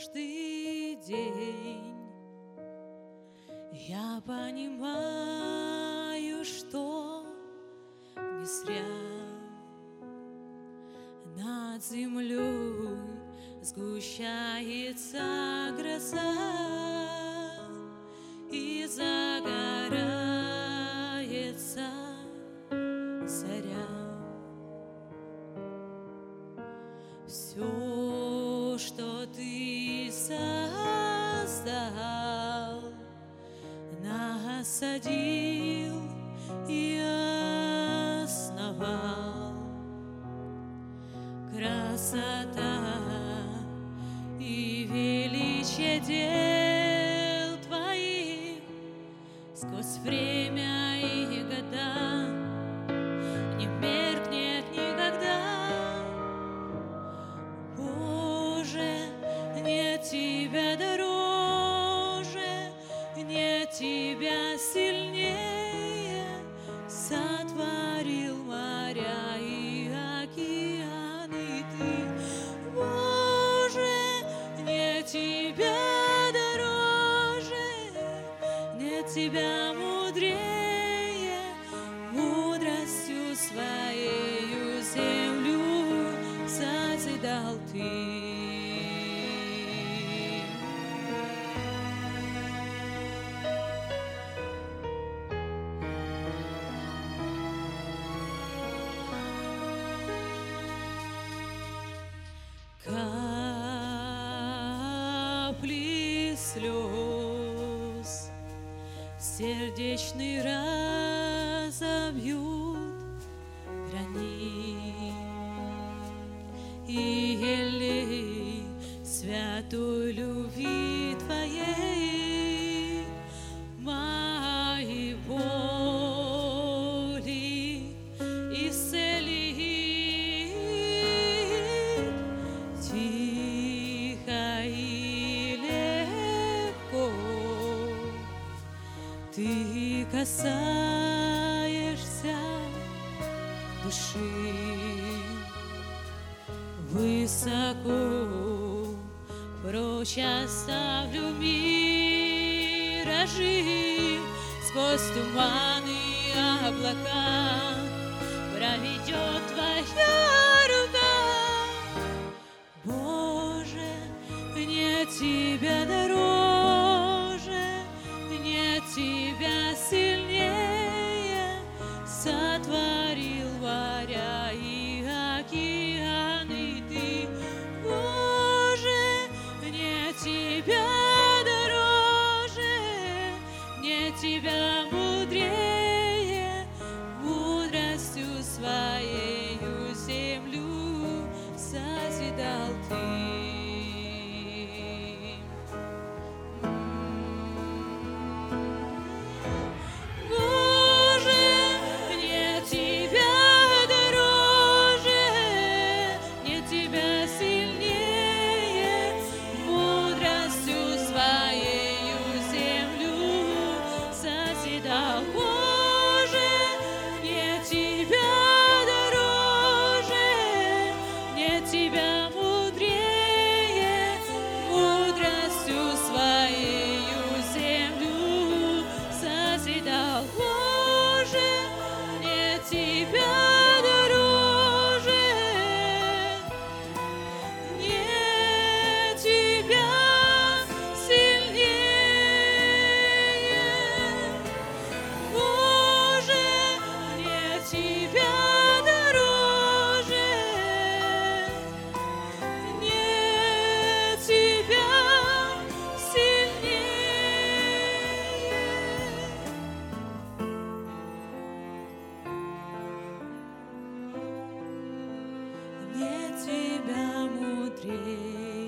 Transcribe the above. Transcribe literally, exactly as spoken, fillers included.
каждый день. Я понимаю, что не зря над землей сгущается гроза и загорается заря. Все, что ты создал, насадил и основал. Красота и величие дел твоих сквозь время и года не меркнет никогда. Боже, нет тебя дороже, нет тебя сильнее. Сотворил моря и океаны ты. Боже, нет тебя дороже, нет тебя мудрее. Мудростью своею землю созидал ты. Капли слез сердечный разобьют гранит, и елей святой любви твоей мои боли исцелит. Тихо и легко ты касаешься души. Высоко прочь оставлю миражи, сквозь туманы и облака проведет твоя рука. Боже, нет тебя дороже, нет тебя сильнее. Сотворил моря и океаны ты. Боже, нет тебя дороже, нет тебя мудрее. Мудростью своею землю созидал ты. Боже, нет тебя дороже, нет тебя мудрее. Мудростью своею землю созидал. Боже, нет тебя дороже, нет тебя нет тебя мудрее.